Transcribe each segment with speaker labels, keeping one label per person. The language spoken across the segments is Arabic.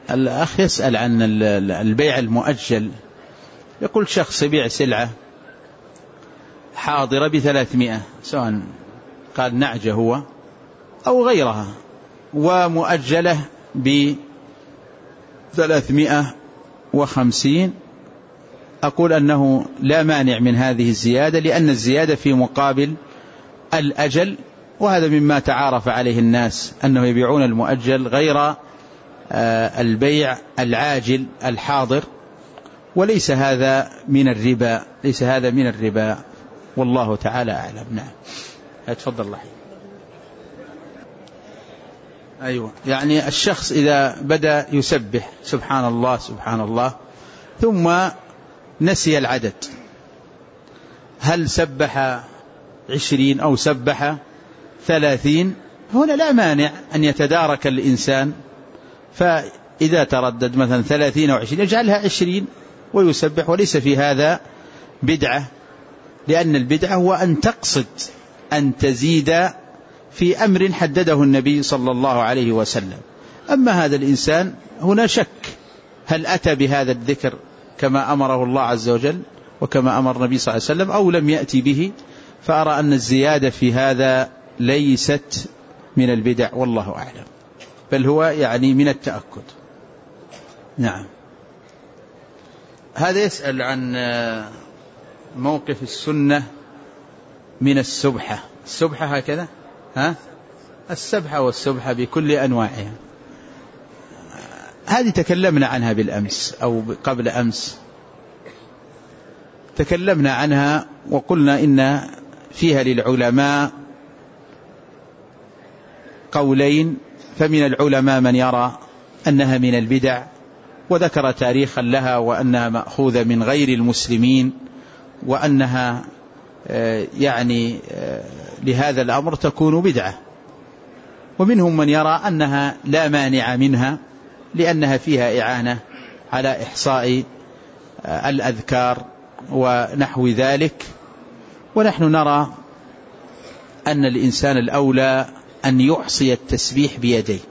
Speaker 1: الأخ يسأل عن البيع المؤجل. يقول شخص يبيع سلعة حاضرة ب300، سواء قال نعجة هو أو غيرها، ومؤجلة ب350. أقول أنه لا مانع من هذه الزيادة، لأن الزيادة في مقابل الأجل، وهذا مما تعارف عليه الناس أنه يبيعون المؤجل غير البيع العاجل الحاضر، وليس هذا من الربا، ليس هذا من الربا، والله تعالى أعلم. نعم، اتفضل الله. أيوة، يعني الشخص إذا بدأ يسبح سبحان الله سبحان الله ثم نسي العدد، هل سبح 20 أو سبح 30؟ هنا لا مانع أن يتدارك الإنسان، فإذا تردد مثلا 30 أو 20 يجعلها 20 ويسبح، وليس في هذا بدعة، لأن البدعة هو أن تقصد أن تزيد في أمر حدده النبي صلى الله عليه وسلم. أما هذا الإنسان هنا شك هل أتى بهذا الذكر كما أمره الله عز وجل وكما أمر النبي صلى الله عليه وسلم أو لم يأتي به، فأرى أن الزيادة في هذا ليست من البدع، والله أعلم، بل هو يعني من التأكد. نعم. هذا يسأل عن موقف السنة من السبحة. السبحة هكذا، السبحة والسبحة بكل أنواعها، هذه تكلمنا عنها بالأمس أو قبل أمس، تكلمنا عنها وقلنا إن فيها للعلماء قولين، فمن العلماء من يرى أنها من البدع وذكر تاريخا لها، وأنها مأخوذة من غير المسلمين، وأنها يعني لهذا الأمر تكون بدعة. ومنهم من يرى أنها لا مانع منها، لأنها فيها إعانة على إحصاء الأذكار ونحو ذلك. ونحن نرى أن الإنسان الأولى أن يحصي التسبيح بيديه،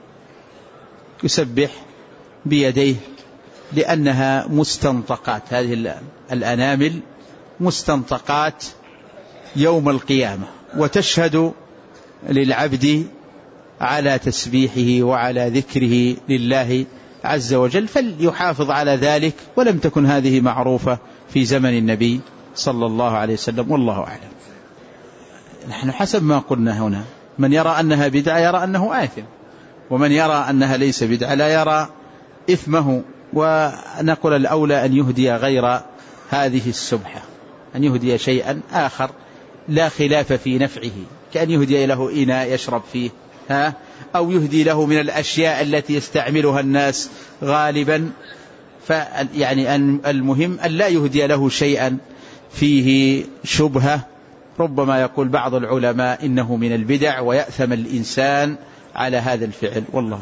Speaker 1: يسبح بيديه، لأنها مستنطقات، هذه الأنامل مستنطقات يوم القيامة، وتشهد للعبد على تسبيحه وعلى ذكره لله عز وجل، فليحافظ على ذلك. ولم تكن هذه معروفة في زمن النبي صلى الله عليه وسلم، والله أعلم. نحن حسب ما قلنا هنا، من يرى أنها بدعة يرى أنه آثم، ومن يرى أنها ليس بدعة لا يرى إثمه. ونقول الأولى أن يهدي غير هذه السبحة، أن يهدي شيئا آخر لا خلاف في نفعه، كأن يهدي له إناء يشرب فيه، أو يهدي له من الأشياء التي يستعملها الناس غالبا. يعني المهم أن لا يهدي له شيئا فيه شبهة. ربما يقول بعض العلماء إنه من البدع ويأثم الإنسان على هذا الفعل، والله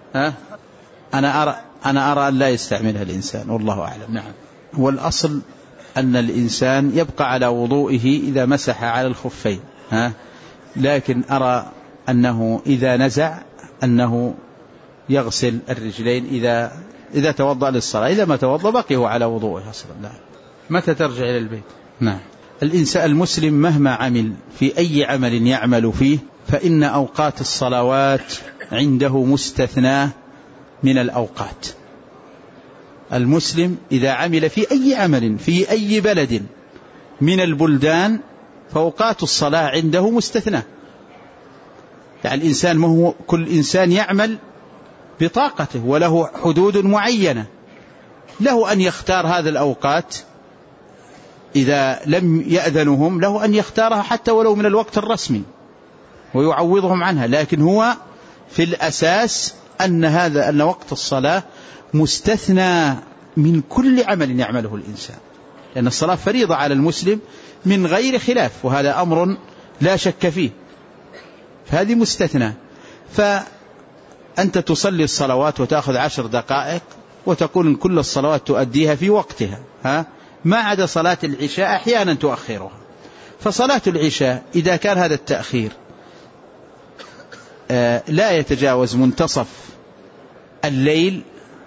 Speaker 1: أنا أرى أن لا يستعملها الإنسان، والله أعلم. نعم. والأصل أن الإنسان يبقى على وضوئه إذا مسح على الخفين، لكن أرى أنه إذا نزع أنه يغسل الرجلين إذا توضأ للصلاة، إذا ما توضأ بقي هو على وضوءه أصلا. نعم. متى ترجع إلى البيت؟ نعم. الإنسان المسلم مهما عمل في أي عمل يعمل فيه، فإن أوقات الصلوات عنده مستثناة من الأوقات. المسلم إذا عمل في أي عمل في أي بلد من البلدان فأوقات الصلاة عنده مستثناة. يعني الإنسان ما هو كل إنسان يعمل بطاقته وله حدود معينة، له أن يختار هذا الأوقات، إذا لم يأذنهم له أن يختارها حتى ولو من الوقت الرسمي ويعوضهم عنها، لكن هو في الأساس أن وقت الصلاة مستثنى من كل عمل يعمله الإنسان، لأن الصلاة فريضة على المسلم من غير خلاف، وهذا أمر لا شك فيه، فهذه مستثنى. فأنت تصلي الصلوات وتأخذ 10 دقائق وتقول إن كل الصلوات تؤديها في وقتها، ما عدا صلاة العشاء أحيانا تؤخرها. فصلاة العشاء إذا كان هذا التأخير لا يتجاوز منتصف الليل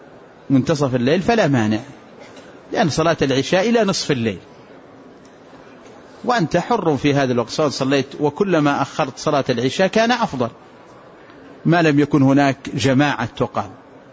Speaker 1: منتصف الليل فلا مانع، لأن صلاة العشاء إلى نصف الليل، وأنت حر في هذا الوقت سواء صليت، وكلما أخرت صلاة العشاء كان أفضل ما لم يكن هناك جماعة تقام.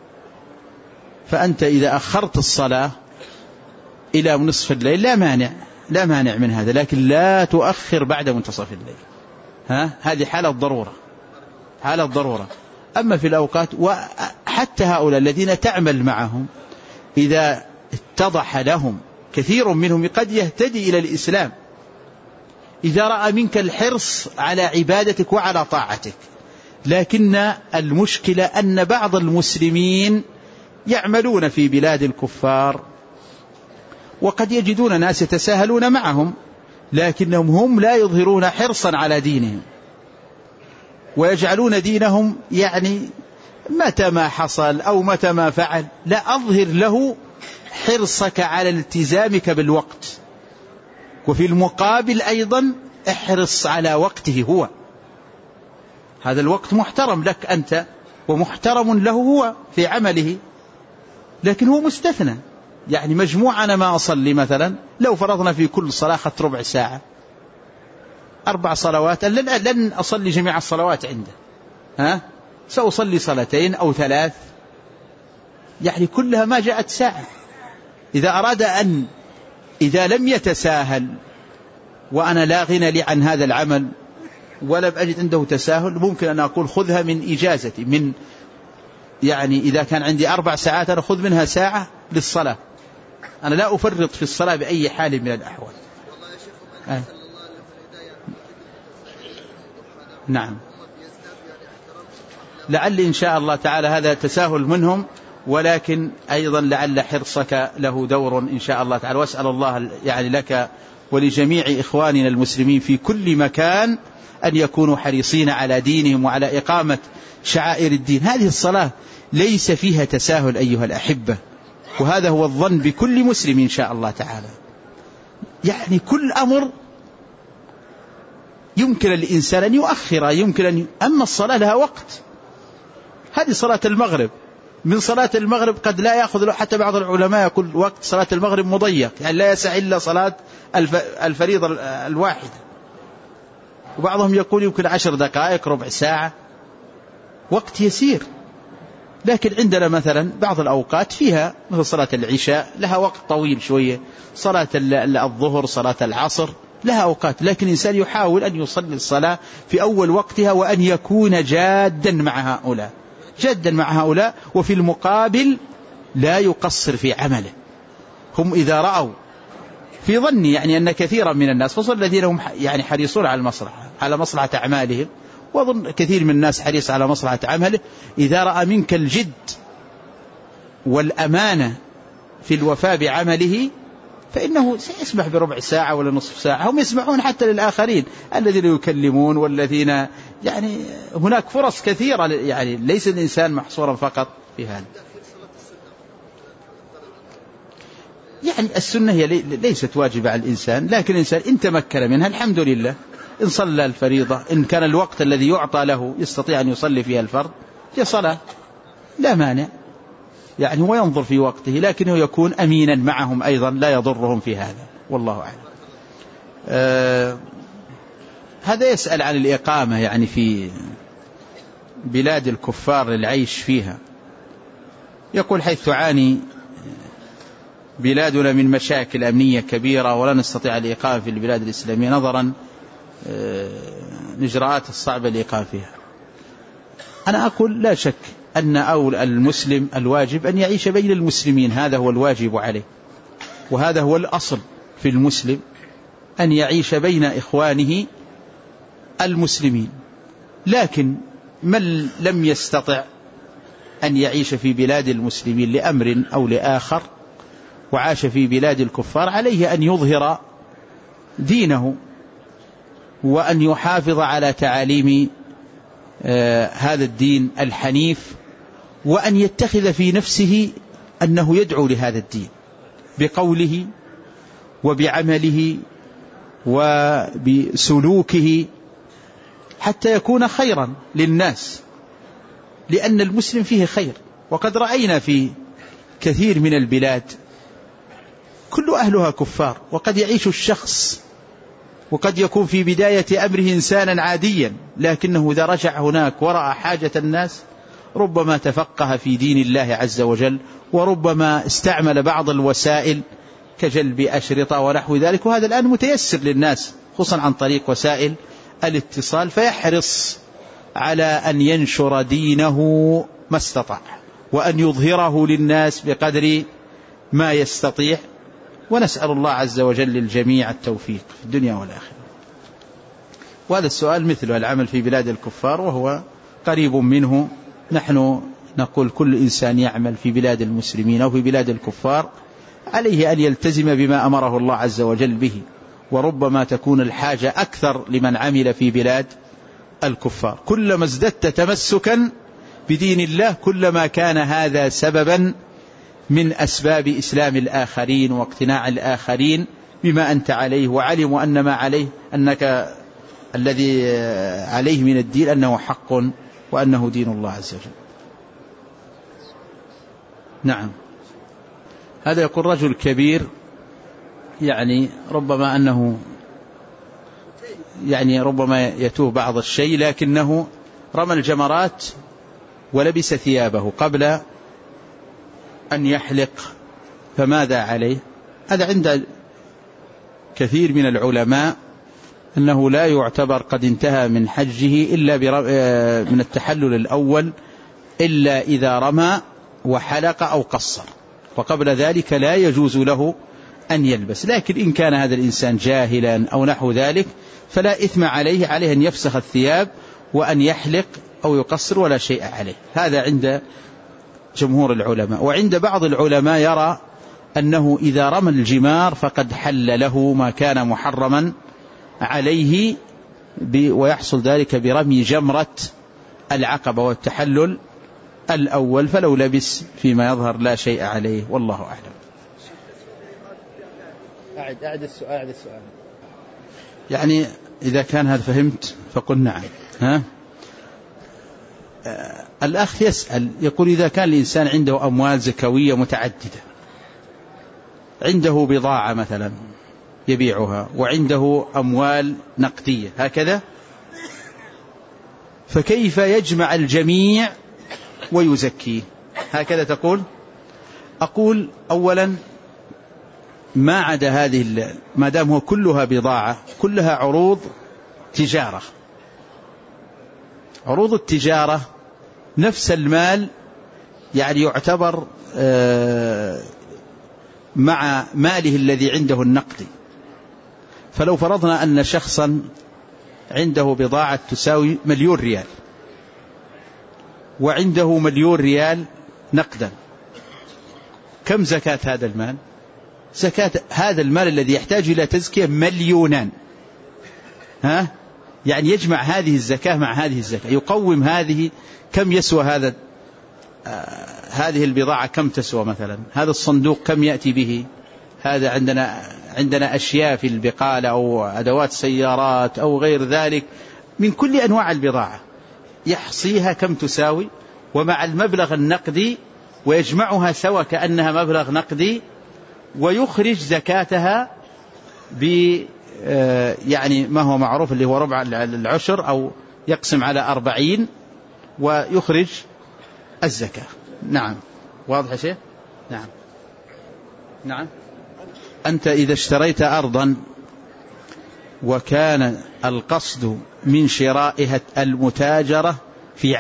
Speaker 1: فأنت إذا أخرت الصلاة إلى نصف الليل لا مانع من هذا، لكن لا تؤخر بعد منتصف الليل. هذه حالة ضرورة. أما في الأوقات، وحتى هؤلاء الذين تعمل معهم إذا اتضح لهم، كثير منهم قد يهتدي إلى الإسلام إذا رأى منك الحرص على عبادتك وعلى طاعتك، لكن المشكلة أن بعض المسلمين يعملون في بلاد الكفار وقد يجدون ناس يتساهلون معهم، لكنهم هم لا يظهرون حرصا على دينهم، ويجعلون دينهم يعني متى ما حصل أو متى ما فعل. لا، أظهر له حرصك على التزامك بالوقت، وفي المقابل أيضا احرص على وقته هو. هذا الوقت محترم لك أنت ومحترم له هو في عمله، لكن هو مستثنى. يعني مجموعة أنا ما أصلي مثلا، لو فرضنا في كل صلاة أخذت ربع ساعة 4 صلوات، لن أصلي جميع الصلوات عنده، سأصلي 2 أو 3، يعني كلها ما جاءت ساعة. إذا أراد إذا لم يتساهل، وأنا لا غنى لي عن هذا العمل ولم أجد عنده تساهل، ممكن أن أقول خذها من إجازتي، يعني إذا كان عندي 4 ساعات أنا خذ منها ساعة للصلاة، أنا لا أفرط في الصلاة بأي حال من الأحوال. نعم، لعل إن شاء الله تعالى هذا تساهل منهم، ولكن أيضا لعل حرصك له دور إن شاء الله تعالى. وأسأل الله يعني لك ولجميع إخواننا المسلمين في كل مكان أن يكونوا حريصين على دينهم وعلى إقامة شعائر الدين. هذه الصلاة ليس فيها تساهل أيها الأحبة، وهذا هو الظن بكل مسلم إن شاء الله تعالى. يعني كل أمر يمكن الإنسان أن يؤخر، أما الصلاة لها وقت. هذه صلاة المغرب، من صلاة المغرب قد لا يأخذ له، حتى بعض العلماء يقول وقت صلاة المغرب مضيق، يعني لا يسع إلا صلاة الفريضة الواحدة، وبعضهم يقول يمكن 10 دقائق ربع ساعة، وقت يسير. لكن عندنا مثلا بعض الأوقات فيها مثل صلاة العشاء لها وقت طويل شوية، صلاة الظهر، صلاة العصر لها أوقات، لكن الإنسان يحاول أن يصلي الصلاة في أول وقتها، وأن يكون جادا مع هؤلاء، وفي المقابل لا يقصر في عمله. هم إذا رأوا في ظني يعني أن كثيرا من الناس، خصوصا الذين هم يعني حريصون على مصلحة أعمالهم، وأظن كثير من الناس حريص على مصلحة عمله، إذا رأى منك الجد والأمانة في الوفاء بعمله فإنه سيسمح بربع ساعة ولا نصف ساعة. هم يسمحون حتى للآخرين الذين يكلمون، والذين يعني هناك فرص كثيرة، يعني ليس الإنسان محصورا فقط في هذا. يعني السنة هي ليست واجبة على الإنسان، لكن الإنسان إن تمكن منها الحمد لله، إن صلى الفريضة، إن كان الوقت الذي يعطى له يستطيع أن يصلي فيها الفرض في صلاة لا مانع، يعني هو ينظر في وقته، لكنه يكون أمينا معهم أيضا، لا يضرهم في هذا، والله أعلم. هذا يسأل عن الإقامة يعني في بلاد الكفار للعيش فيها، يقول حيث تعاني بلادنا من مشاكل أمنية كبيرة ولا نستطيع الإقامة في البلاد الإسلامية نظرا الإجراءات الصعبة الإقامة فيها. أنا أقول لا شك أن المسلم الواجب أن يعيش بين المسلمين، هذا هو الواجب عليه، وهذا هو الأصل في المسلم، أن يعيش بين إخوانه المسلمين. لكن من لم يستطع أن يعيش في بلاد المسلمين لأمر أو لآخر وعاش في بلاد الكفار، عليه أن يظهر دينه وأن يحافظ على تعاليم هذا الدين الحنيف، وأن يتخذ في نفسه أنه يدعو لهذا الدين بقوله وبعمله وبسلوكه حتى يكون خيرا للناس، لأن المسلم فيه خير. وقد رأينا في كثير من البلاد كل أهلها كفار، وقد يعيش الشخص وقد يكون في بداية أمره إنسانا عاديا، لكنه إذا رجع هناك ورأى حاجة الناس ربما تفقه في دين الله عز وجل، وربما استعمل بعض الوسائل كجلب أشرطة ونحو ذلك، وهذا الآن متيسر للناس خصوصا عن طريق وسائل الاتصال، فيحرص على أن ينشر دينه ما استطاع وأن يظهره للناس بقدر ما يستطيع، ونسأل الله عز وجل للجميع التوفيق في الدنيا والآخرة. وهذا السؤال مثله العمل في بلاد الكفار وهو قريب منه. نحن نقول كل إنسان يعمل في بلاد المسلمين أو في بلاد الكفار عليه أن يلتزم بما أمره الله عز وجل به، وربما تكون الحاجة أكثر لمن عمل في بلاد الكفار. كلما ازددت تمسكا بدين الله كلما كان هذا سببا من أسباب إسلام الآخرين واقتناع الآخرين بما أنت عليه، وعلموا أن ما عليه أنك الذي عليه من الدين أنه حق وأنه دين الله عز وجل. نعم. هذا يقول رجل كبير يعني ربما أنه يعني ربما يتوه بعض الشيء، لكنه رمى الجمرات ولبس ثيابه قبل أن يحلق، فماذا عليه؟ هذا عند كثير من العلماء أنه لا يعتبر قد انتهى من حجه إلا من التحلل الأول إلا إذا رمى وحلق أو قصر، وقبل ذلك لا يجوز له أن يلبس. لكن إن كان هذا الإنسان جاهلا أو نحو ذلك فلا إثم عليه أن يفسخ الثياب وأن يحلق أو يقصر ولا شيء عليه. هذا عند جمهور العلماء. وعند بعض العلماء يرى أنه إذا رمى الجمار فقد حل له ما كان محرما عليه، ويحصل ذلك برمي جمرة العقبة والتحلل الأول، فلو لبس فيما يظهر لا شيء عليه، والله أعلم.
Speaker 2: أعد السؤال.
Speaker 1: يعني إذا كان هذا فهمت فقل نعم. الأخ يسأل يقول إذا كان الإنسان عنده أموال زكوية متعددة، عنده بضاعة مثلا يبيعها وعنده أموال نقدية هكذا، فكيف يجمع الجميع ويزكيه؟ هكذا تقول؟ أقول أولا ما عدا هذه ما دام هو كلها بضاعة كلها عروض تجارة، عروض التجارة نفس المال يعني يعتبر مع ماله الذي عنده النقدي. فلو فرضنا أن شخصا عنده بضاعة تساوي 1,000,000 ريال وعنده 1,000,000 ريال نقدا، كم زكاة هذا المال؟ زكاة هذا المال الذي يحتاج إلى تزكية 2,000,000. يعني يجمع هذه الزكاة مع هذه الزكاة، يقوم هذه كم يسوى هذه البضاعة كم تسوى مثلا، هذا الصندوق كم يأتي به، هذا عندنا أشياء في البقالة أو أدوات سيارات أو غير ذلك من كل أنواع البضاعة، يحصيها كم تساوي ومع المبلغ النقدي ويجمعها سوا كأنها مبلغ نقدي، ويخرج زكاتها يعني ما هو معروف اللي هو ربع العشر أو يقسم على 40 ويخرج الزكاة. نعم. واضح شيء؟ نعم. أنت إذا اشتريت أرضا وكان القصد من شرائها المتاجرة في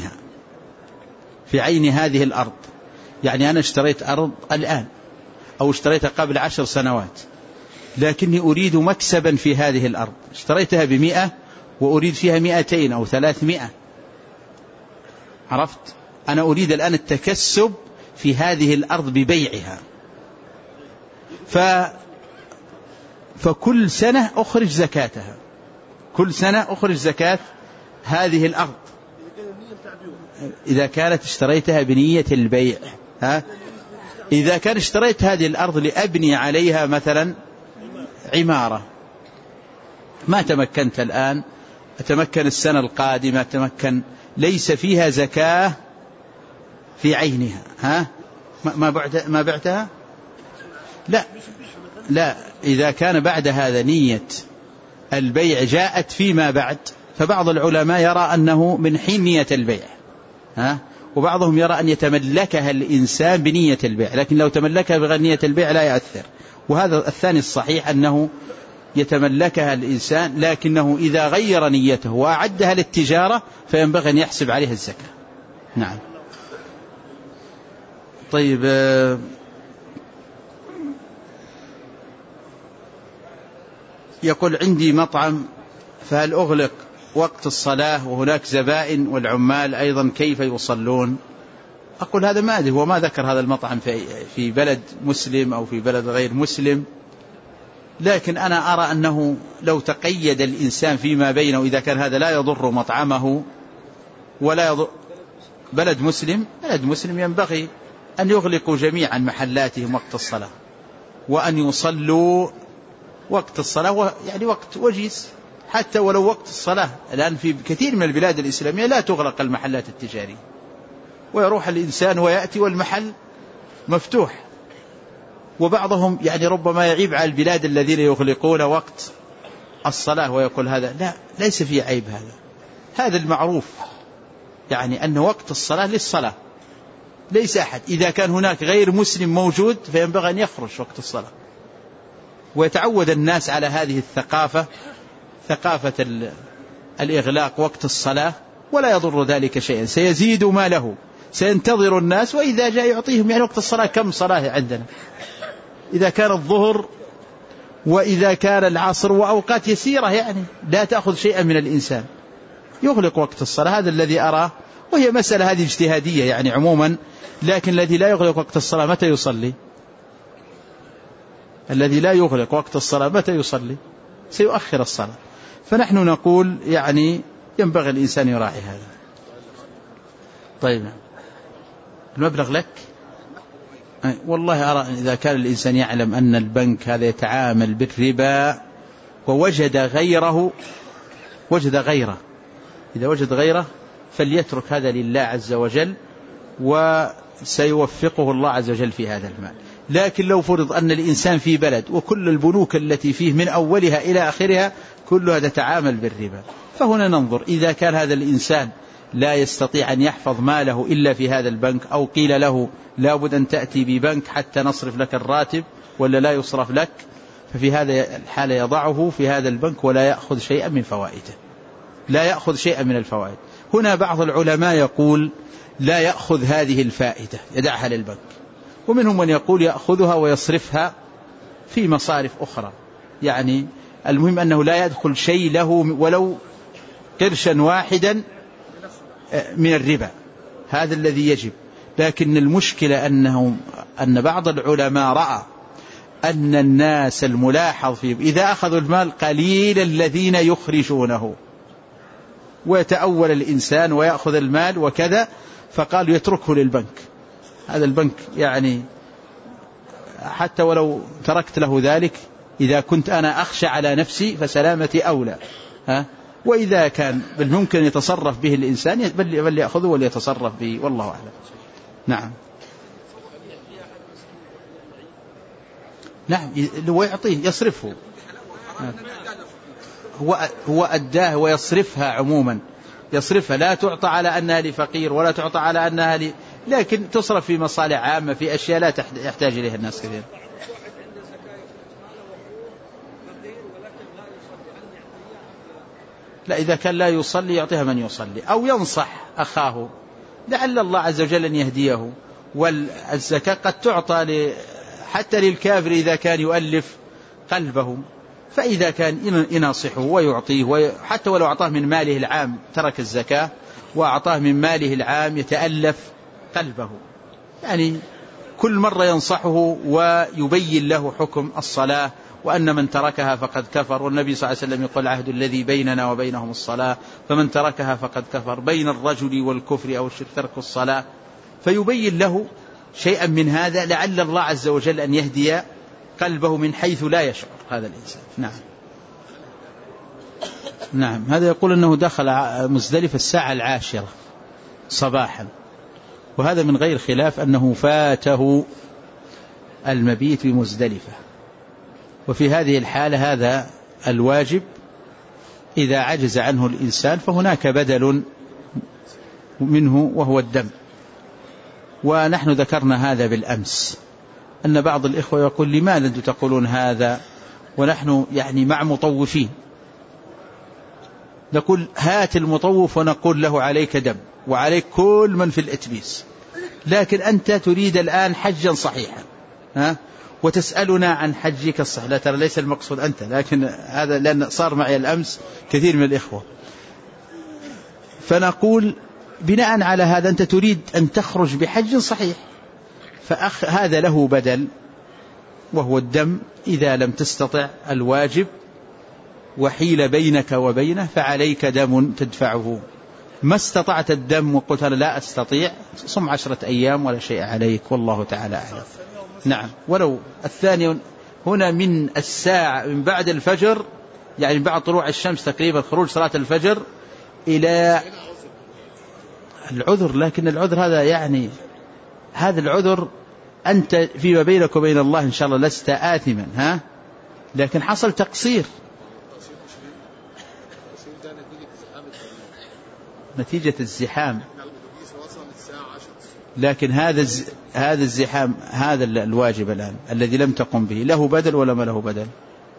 Speaker 1: عين هذه الأرض، يعني أنا اشتريت أرض الآن أو اشتريتها قبل 10 سنوات لكني أريد مكسبا في هذه الأرض، اشتريتها ب100 وأريد فيها 200 أو 300، عرفت؟ أنا أريد الآن التكسب في هذه الأرض ببيعها، فكل سنة أخرج زكاتها، كل سنة أخرج زكاة هذه الأرض إذا كانت اشتريتها بنية البيع. إذا كان اشتريت هذه الأرض لأبني عليها مثلا عمارة، ما تمكنت الآن، أتمكن السنة القادمة، ليس فيها زكاة في عينها، ما بعتها؟ لا، إذا كان بعد هذا نية البيع جاءت فيما بعد، فبعض العلماء يرى أنه من حين نية البيع، وبعضهم يرى أن يتملكها الإنسان بنية البيع، لكن لو تملكها بغير نية البيع لا يؤثر. وهذا الثاني الصحيح، أنه يتملكها الإنسان، لكنه إذا غير نيته وأعدها للتجارة فينبغي أن يحسب عليها الزكاة. نعم. طيب، يقول عندي مطعم، فهل أغلق وقت الصلاة وهناك زبائن والعمال أيضا كيف يصلون؟ أقول هذا ما أدري، هو ما ذكر هذا المطعم في بلد مسلم أو في بلد غير مسلم، لكن أنا أرى أنه لو تقيد الإنسان فيما بينه، إذا كان هذا لا يضر مطعمه ولا يضر بلد مسلم ينبغي أن يغلقوا جميعا محلاتهم وقت الصلاة، وأن يصلوا وقت الصلاة، يعني وقت وجيز، حتى ولو وقت الصلاة. الآن في كثير من البلاد الإسلامية لا تغلق المحلات التجارية، ويروح الإنسان ويأتي والمحل مفتوح. وبعضهم يعني ربما يعيب على البلاد الذين يغلقون وقت الصلاة ويقول هذا لا، ليس فيه عيب، هذا المعروف، يعني أن وقت الصلاة للصلاة، ليس أحد. إذا كان هناك غير مسلم موجود فينبغي أن يخرج وقت الصلاة، ويتعود الناس على هذه الثقافة، ثقافة الإغلاق وقت الصلاة، ولا يضر ذلك شيئا، سيزيد ما له، سينتظر الناس، وإذا جاء يعطيهم. يعني وقت الصلاة كم صلاة عندنا؟ إذا كان الظهر وإذا كان العصر، وأوقات يسيرة، يعني لا تأخذ شيئا من الإنسان، يغلق وقت الصلاة. هذا الذي أراه، وهي مسألة هذه اجتهادية يعني عموما، لكن الذي لا يغلق وقت الصلاة متى يصلي؟ الذي لا يغلق وقت الصلاة متى يصلي؟ سيؤخر الصلاة. فنحن نقول يعني ينبغي الإنسان يراعي هذا. طيب، المبلغ لك؟ والله أرى إذا كان الإنسان يعلم أن البنك هذا يتعامل بالربا ووجد غيره، إذا وجد غيره فليترك هذا لله عز وجل، وسيوفقه الله عز وجل في هذا المال. لكن لو فرض أن الإنسان في بلد وكل البنوك التي فيه من أولها إلى آخرها كلها تتعامل بالربا، فهنا ننظر إذا كان هذا الإنسان لا يستطيع أن يحفظ ماله إلا في هذا البنك، أو قيل له لابد أن تأتي ببنك حتى نصرف لك الراتب ولا لا يصرف لك، ففي هذا الحالة يضعه في هذا البنك ولا يأخذ شيئا من فوائده، لا يأخذ شيئا من الفوائد. هنا بعض العلماء يقول لا يأخذ هذه الفائدة، يدعها للبنك، ومنهم من يقول يأخذها ويصرفها في مصارف أخرى. يعني المهم أنه لا يدخل شيء له ولو قرشا واحدا من الربا، هذا الذي يجب. لكن المشكلة أن بعض العلماء رأى أن الناس الملاحظ فيه إذا أخذوا المال قليل الذين يخرجونه، ويتأول الإنسان ويأخذ المال وكذا، فقالوا يتركه للبنك. هذا البنك يعني حتى ولو تركت له ذلك، إذا كنت أنا أخشى على نفسي فسلامتي أولى، وإذا كان بل ممكن يتصرف به الإنسان بل يأخذه وليتصرف به، والله أعلم. نعم، نعم، هو يعطيه يصرفه، هو أداه ويصرفها عموما، يصرفها، لا تعطى على أنها لفقير ولا تعطى على أنها لكن تصرف في مصالح عامة، في أشياء لا يحتاج إليها الناس كثير. لا، إذا كان لا يصلي يعطيها من يصلي، أو ينصح أخاه لعل الله عز وجل أن يهديه. والزكاة قد تعطى حتى للكافر إذا كان يؤلف قلبه، فإذا كان ينصحه ويعطيه، حتى ولو أعطاه من ماله العام ترك الزكاة، وأعطاه من ماله العام يتألف قلبه، يعني كل مرة ينصحه ويبين له حكم الصلاة، وأن من تركها فقد كفر، والنبي صلى الله عليه وسلم يقول العهد الذي بيننا وبينهم الصلاة، فمن تركها فقد كفر. بين الرجل والكفر أو الشرك ترك الصلاة، فيبين له شيئا من هذا لعل الله عز وجل أن يهدي قلبه من حيث لا يشعر هذا الإنسان. نعم، هذا يقول أنه دخل مزدلفة الساعة 10 صباحا، وهذا من غير خلاف أنه فاته المبيت بمزدلفة. وفي هذه الحالة هذا الواجب إذا عجز عنه الإنسان فهناك بدل منه وهو الدم. ونحن ذكرنا هذا بالأمس، أن بعض الإخوة يقول لماذا أنتم تقولون هذا ونحن يعني مع مطوفين؟ نقول هات المطوف ونقول له عليك دم وعليك كل من في الإتبيس، لكن أنت تريد الآن حجا صحيحا وتسألنا عن حجك الصحيح. لا ترى ليس المقصود أنت، لكن هذا لأن صار معي الأمس كثير من الإخوة. فنقول بناء على هذا أنت تريد أن تخرج بحج صحيح، فهذا له بدل وهو الدم. إذا لم تستطع الواجب وحيل بينك وبينه فعليك دم تدفعه. ما استطعت الدم وقلت أنا لا أستطيع، صم 10 أيام ولا شيء عليك، والله تعالى أعلم. نعم. ولو الثاني هنا من الساعة من بعد الفجر، يعني بعد طلوع الشمس تقريبا خروج صلاة الفجر إلى العذر. لكن العذر هذا يعني هذا العذر أنت فيما بينك وبين الله إن شاء الله لست آثما، لكن حصل تقصير نتيجة الزحام. لكن هذا الزحام هذا الواجب الآن الذي لم تقم به له بدل ولا ما له بدل؟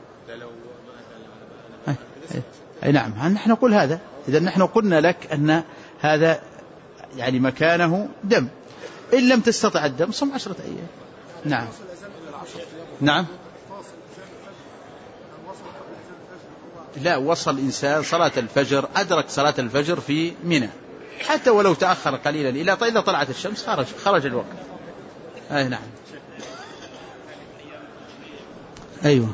Speaker 1: أي نعم. نحن نقول هذا. إذا نحن قلنا لك أن هذا يعني مكانه دم. إن لم تستطع الدم صم 10 أيام. نعم. نعم. لا، وصل إنسان صلاة الفجر، أدرك صلاة الفجر في منى، حتى ولو تأخر قليلا إذا طلعت الشمس خرج الوقت. أي نعم. أيوة.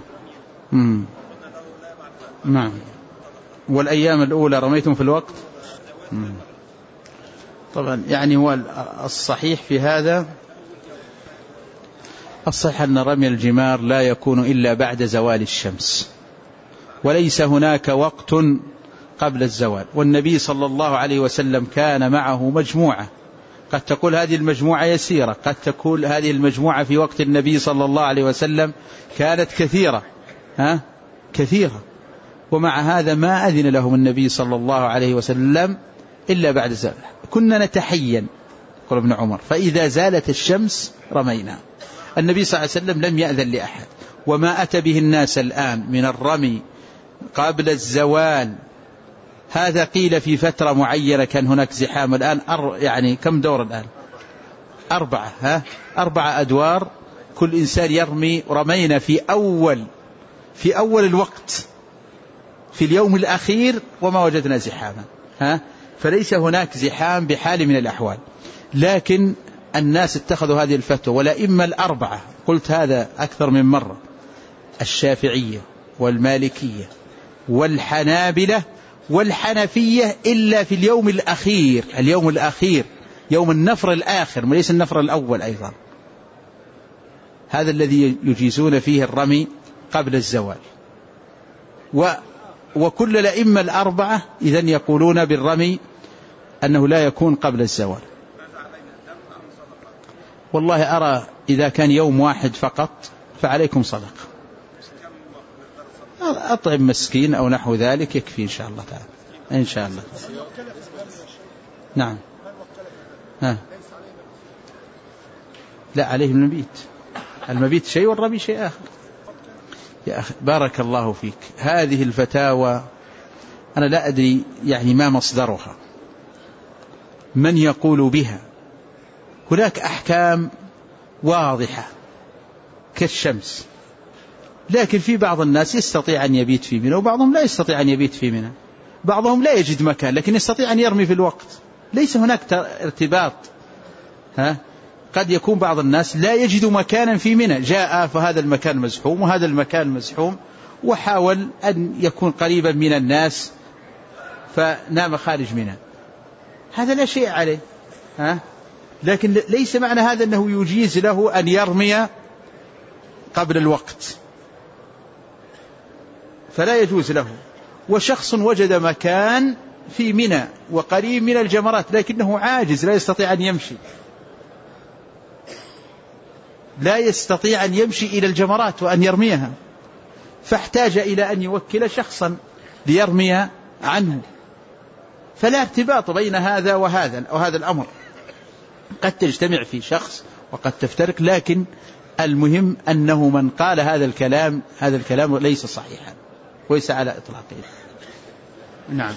Speaker 1: نعم. والأيام الأولى رميتم في الوقت. طبعا يعني هو الصحيح في هذا، الصحيح أن رمي الجمار لا يكون إلا بعد زوال الشمس، وليس هناك وقت قبل الزوال. والنبي صلى الله عليه وسلم كان معه مجموعة، قد تقول هذه المجموعة يسيرة، قد تقول هذه المجموعة في وقت النبي صلى الله عليه وسلم كانت كثيرة، ومع هذا ما أذن لهم النبي صلى الله عليه وسلم إلا بعد الزوال. كنا نتحين، قال ابن عمر، فإذا زالت الشمس رمينا. النبي صلى الله عليه وسلم لم يأذن لأحد. وما أتى به الناس الآن من الرمي قبل الزوال هذا قيل في فترة معينة كان هناك زحام. الآن يعني كم دور الآن؟ 4 أدوار، كل إنسان يرمي. رمينا في أول الوقت في اليوم الأخير وما وجدنا زحاما، فليس هناك زحام بحال من الأحوال. لكن الناس اتخذوا هذه الفتوى، والأئمة الأربعة، قلت هذا أكثر من مرة، الشافعية والمالكية والحنابلة والحنفية، إلا في اليوم الأخير يوم النفر الآخر، وليس النفر الأول أيضا، هذا الذي يجيزون فيه الرمي قبل الزوال. وكل الأئمة الأربعة إذن يقولون بالرمي أنه لا يكون قبل الزوال. والله أرى إذا كان يوم واحد فقط فعليكم صدقة، أطعم مسكين أو نحو ذلك يكفي إن شاء الله تعالى، إن شاء الله. نعم. لا، عليه المبيت شيء والرمي شيء آخر. يا أخي بارك الله فيك، هذه الفتاوى أنا لا أدري يعني ما مصدرها، من يقول بها. هناك أحكام واضحة كالشمس، لكن في بعض الناس يستطيع أن يبيت في منى، وبعضهم لا يستطيع أن يبيت في منى. بعضهم لا يجد مكان لكن يستطيع أن يرمي في الوقت، ليس هناك ارتباط. قد يكون بعض الناس لا يجد مكانا في منى، جاء فهذا المكان مزحوم وهذا المكان مزحوم، وحاول أن يكون قريبا من الناس فنام خارج منى، هذا لا شيء عليه. لكن ليس معنى هذا أنه يجيز له أن يرمي قبل الوقت، فلا يجوز له. وشخص وجد مكان في منى وقريب من الجمرات لكنه عاجز لا يستطيع أن يمشي، لا يستطيع أن يمشي إلى الجمرات وأن يرميها، فاحتاج إلى أن يوكل شخصا ليرمي عنه، فلا ارتباط بين هذا وهذا الأمر، قد تجتمع في شخص وقد تفترق، لكن المهم أنه من قال هذا الكلام ليس صحيحا وليس على إطلاقه. نعم.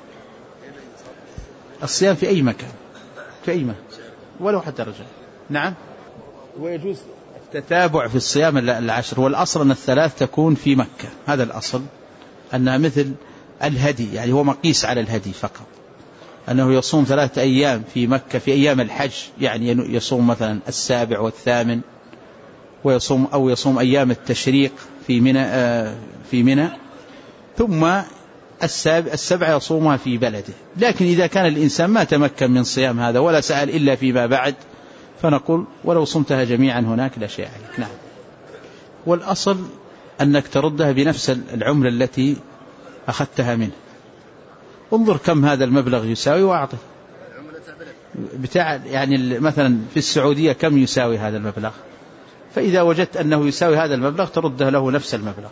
Speaker 1: الصيام في أي مكان، ولو حتى رجل. نعم. ويجوز التتابع في الصيام العشر، والأصل أن الثلاث تكون في مكة، هذا الأصل، أنها مثل الهدي، يعني هو مقيس على الهدي فقط، أنه يصوم 3 أيام في مكة في أيام الحج، يعني يصوم مثلا 7 والثامن، يصوم أيام التشريق في منى، ثم 7 يصومها في بلده. لكن إذا كان الإنسان ما تمكن من صيام هذا ولا سأل إلا فيما بعد، فنقول ولو صمتها جميعا هناك لا شيء عليك. نعم. والأصل أنك تردها بنفس العملة التي أخذتها منه، انظر كم هذا المبلغ يساوي وأعطه. يعني مثلا في السعودية كم يساوي هذا المبلغ، فإذا وجدت أنه يساوي هذا المبلغ ترده له نفس المبلغ.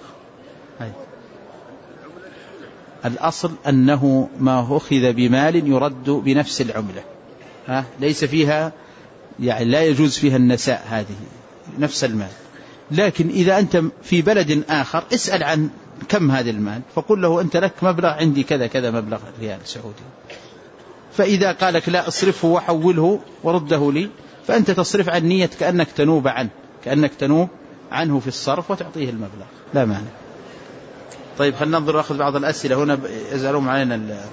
Speaker 1: الأصل أنه ما أخذ بمال يرد بنفس العملة، ليس فيها، يعني لا يجوز فيها النساء، هذه نفس المال. لكن إذا أنت في بلد آخر اسأل عن كم هذا المال، فقل له أنت لك مبلغ عندي كذا كذا مبلغ ريال سعودي، فإذا قالك لا أصرفه وحوله ورده لي، فأنت تصرف عن نية كأنك تنوب عنه في الصرف وتعطيه المبلغ، لا مانع. طيب خلينا ننظر نأخذ بعض الأسئلة هنا يزعلون علينا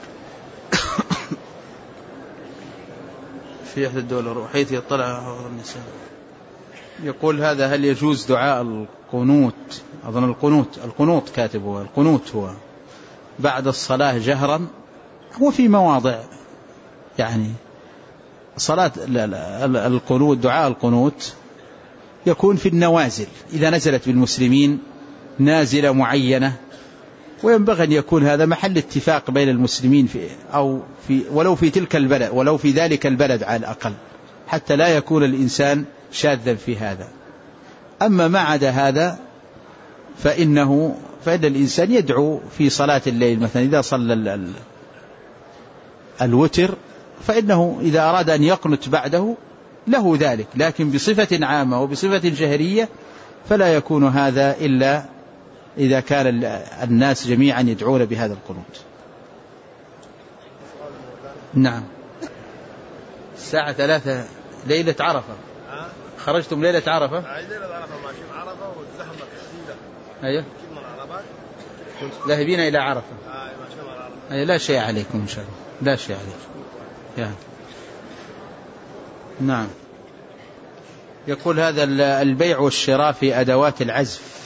Speaker 1: في إحدى الدول حيث يطلع النساء. يقول هذا هل يجوز دعاء القنوت؟ أظن القنوت كاتبه، القنوت هو بعد الصلاة جهرا، هو في مواضع، يعني صلاة القنوت، دعاء القنوت يكون في النوازل، إذا نزلت بالمسلمين نازلة معينة، وينبغي أن يكون هذا محل اتفاق بين المسلمين ولو في تلك البلد، ولو في ذلك البلد على الأقل، حتى لا يكون الإنسان شاذا في هذا. أما ما عدا هذا فإن الإنسان يدعو في صلاة الليل، مثلا إذا صلى الوتر فإنه إذا أراد أن يقنت بعده له ذلك، لكن بصفة عامة وبصفة جهرية فلا يكون هذا إلا إذا كان الناس جميعا يدعون بهذا القنوت. نعم. الساعة 3 ليلة عرفة، خرجتم ليلة عرفة؟
Speaker 2: ليلة عرفة ماشيين عرفة والزحمة كثيرة.
Speaker 1: أيوه. ذاهبين إلى عرفة. أيوه. لا شيء عليكم إن شاء الله، لا شيء عليكم. يعني. نعم. يقول هذا البيع والشراء في أدوات العزف،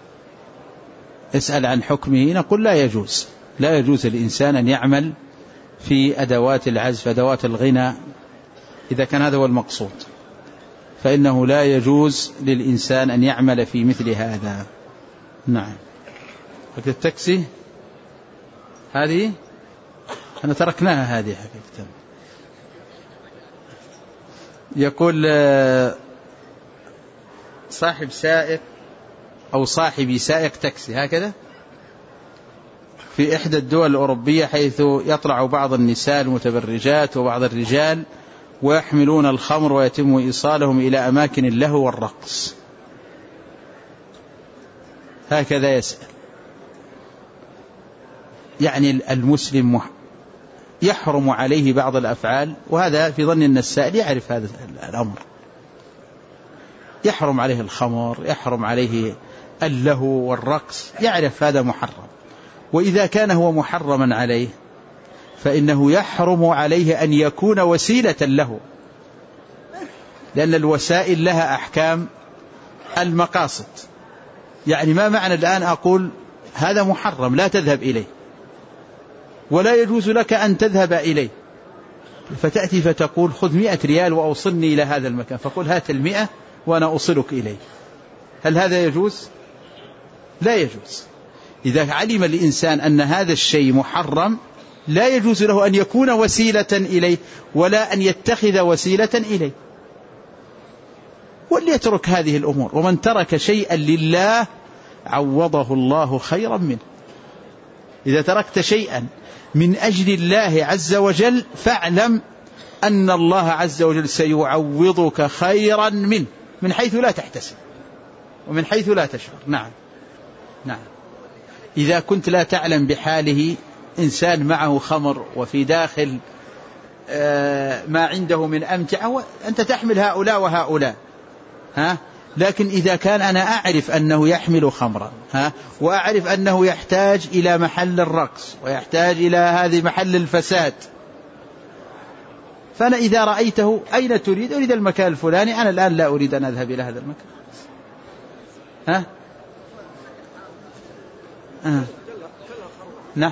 Speaker 1: اسأل عن حكمه. نقول لا يجوز الإنسان أن يعمل في أدوات العزف، أدوات الغنى، إذا كان هذا هو المقصود، فإنه لا يجوز للإنسان أن يعمل في مثل هذا. نعم. حق التاكسي هذه أنا تركناها هذه حقيقة. يقول صاحب سائق أو صاحبي سائق تاكسي هكذا في إحدى الدول الأوروبية، حيث يطلع بعض النساء المتبرجات وبعض الرجال ويحملون الخمر ويتم إيصالهم إلى أماكن اللهو والرقص، هكذا يسأل. يعني المسلم يحرم عليه بعض الأفعال، وهذا في ظن أن السائل يعرف هذا الأمر، يحرم عليه الخمر، يحرم عليه اللهو والرقص، يعرف هذا محرم. وإذا كان هو محرما عليه فإنه يحرم عليه أن يكون وسيلة له، لأن الوسائل لها أحكام المقاصد. يعني ما معنى الآن أقول هذا محرم لا تذهب إليه، ولا يجوز لك أن تذهب إليه، فتأتي فتقول خذ 100 ريال وأوصلني إلى هذا المكان، فقل هات 100 وأنا أوصلك إليه. هل هذا يجوز؟ لا يجوز. إذا علم الإنسان أن هذا الشيء محرم لا يجوز له أن يكون وسيلة إليه ولا أن يتخذ وسيلة إليه. وليترك هذه الأمور. ومن ترك شيئا لله عوضه الله خيرا منه. إذا تركت شيئا من أجل الله عز وجل فاعلم أن الله عز وجل سيعوضك خيرا منه من حيث لا تحتسب ومن حيث لا تشعر. نعم. إذا كنت لا تعلم بحاله، إنسان معه خمر وفي داخل ما عنده من أمتعة، أنت تحمل هؤلاء وهؤلاء، لكن إذا كان أنا أعرف أنه يحمل خمرا، وأعرف أنه يحتاج إلى محل الرقص ويحتاج إلى هذه محل الفساد، فأنا إذا رأيته أين تريد؟ أريد المكان الفلاني، أنا الآن لا أريد أن أذهب إلى هذا المكان. نعم.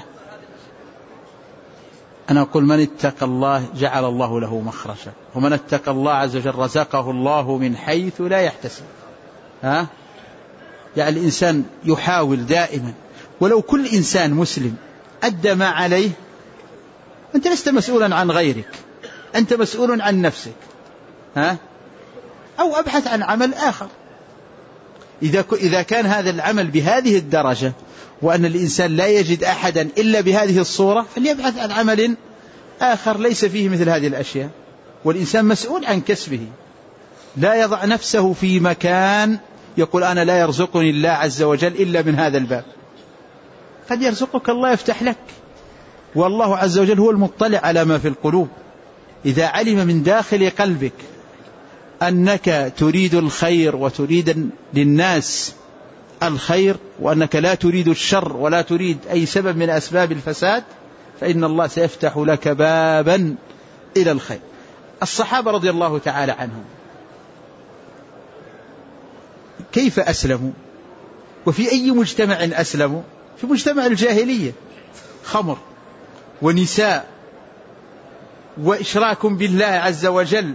Speaker 1: أنا أقول من اتقى الله جعل الله له مخرجا، ومن اتقى الله عز وجل رزقه الله من حيث لا يحتسب. يعني الإنسان يحاول دائما، ولو كل إنسان مسلم أدى ما عليه، أنت لست مسؤولا عن غيرك، أنت مسؤول عن نفسك، أو أبحث عن عمل آخر. إذا كان هذا العمل بهذه الدرجة وأن الإنسان لا يجد أحدا إلا بهذه الصورة، فليبحث عن عمل آخر ليس فيه مثل هذه الأشياء. والإنسان مسؤول عن كسبه، لا يضع نفسه في مكان يقول أنا لا يرزقني الله عز وجل إلا من هذا الباب. قد يرزقك الله، يفتح لك، والله عز وجل هو المطلع على ما في القلوب. إذا علم من داخل قلبك أنك تريد الخير وتريد للناس الخير، وأنك لا تريد الشر ولا تريد أي سبب من أسباب الفساد، فإن الله سيفتح لك بابا إلى الخير. الصحابة رضي الله تعالى عنهم كيف أسلموا؟ وفي أي مجتمع أسلموا؟ في مجتمع الجاهلية، خمر ونساء وإشراك بالله عز وجل،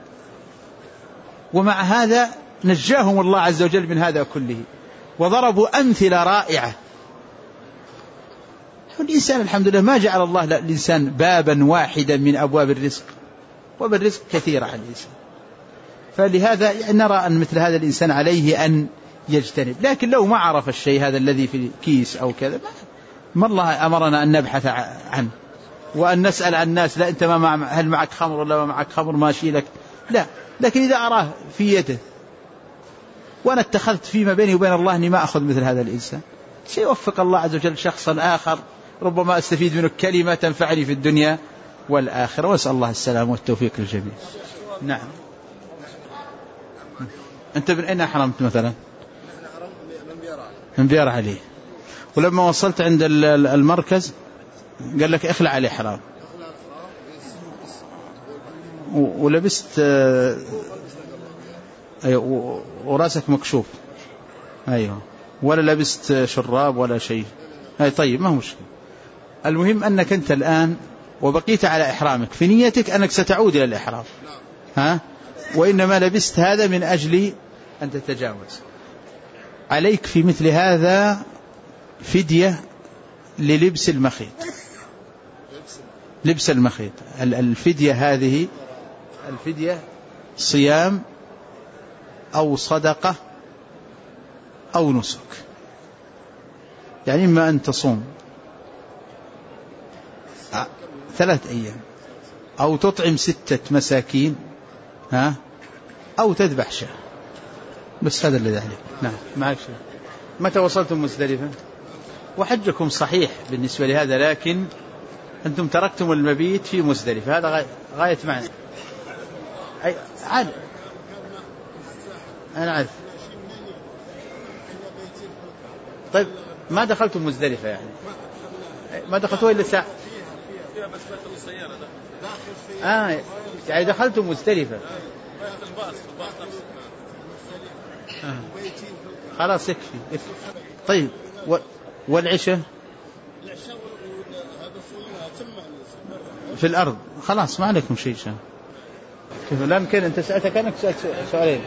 Speaker 1: ومع هذا نجاهم الله عز وجل من هذا كله، وضربوا أمثلة رائعة. والإنسان الحمد لله ما جعل الله للإنسان بابا واحدا من أبواب الرزق، وبالرزق كثيرة على الإنسان. فلهذا نرى أن مثل هذا الإنسان عليه أن يجتنب. لكن لو ما عرف الشيء هذا الذي في الكيس أو كذا، ما الله أمرنا أن نبحث عنه وأن نسأل عن الناس لا أنت هل معك خمر ولا ما معك خمر، ماشي لك، لا. لكن إذا أراه في يده وأنا اتخذت فيما بيني وبين الله أني ما أخذ مثل هذا الإنسان، سيوفق الله عز وجل شخصا آخر ربما أستفيد منه كلمة تنفعني في الدنيا والآخرة، وأسأل الله السلام والتوفيق للجميع. نعم. أنت من أين حرمت مثلا؟ من بيار عليه. ولما وصلت عند المركز قال لك اخلع عليه حرام، ولبست وراسك مكشوف، أيوه، ولا لبست شراب ولا شيء، أي طيب ما هو مشكلة. المهم أنك أنت الآن وبقيت على إحرامك، في نيتك أنك ستعود إلى الإحرام، وإنما لبست هذا من أجل أن تتجاوز. عليك في مثل هذا فدية للبس المخيط، لبس المخيط. الفدية هذه الفدية صيام أو صدقة أو نسك، يعني إما أن تصوم 3 أيام، أو تطعم 6 مساكين، أو تذبح شاة، بس هذا الذي عليك. نعم. معك شيء. متى وصلتم مزدلفة؟ وحجكم صحيح بالنسبة لهذا، لكن أنتم تركتم المبيت في مزدلفة، هذا غاية معنى. عاد أنا عارف. طيب ما دخلتم مزدلفة يعني؟ ما دخلتوا إلا ساعة؟ يعني دخلتم مزدلفة. خلاص يكفي. طيب والعشاء في الأرض، خلاص ما عليكم شيء. كيف لا يمكن أنت سألت كأنك سألت سؤالين.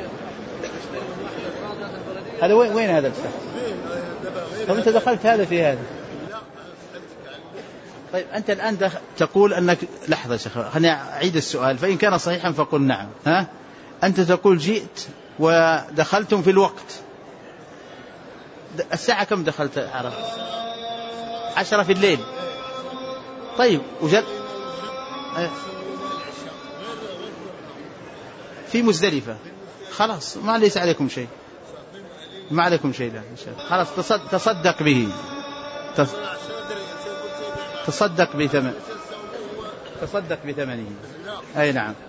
Speaker 1: هذا وين هذا السؤال؟ طب أنت دخلت هذا في هذا. طيب أنت الآن تقول أنك لحظة يا شيخ، خليني أعيد السؤال، فإن كان صحيحا فقل نعم. أنت تقول جئت ودخلتم في الوقت. الساعة كم دخلت عرفة؟ 10 في الليل. طيب في مزدلفة، خلاص ما ليس عليكم شيء، ما عليكم شيء. لا خلاص تصدق به، تصدق بثمنه. أي نعم.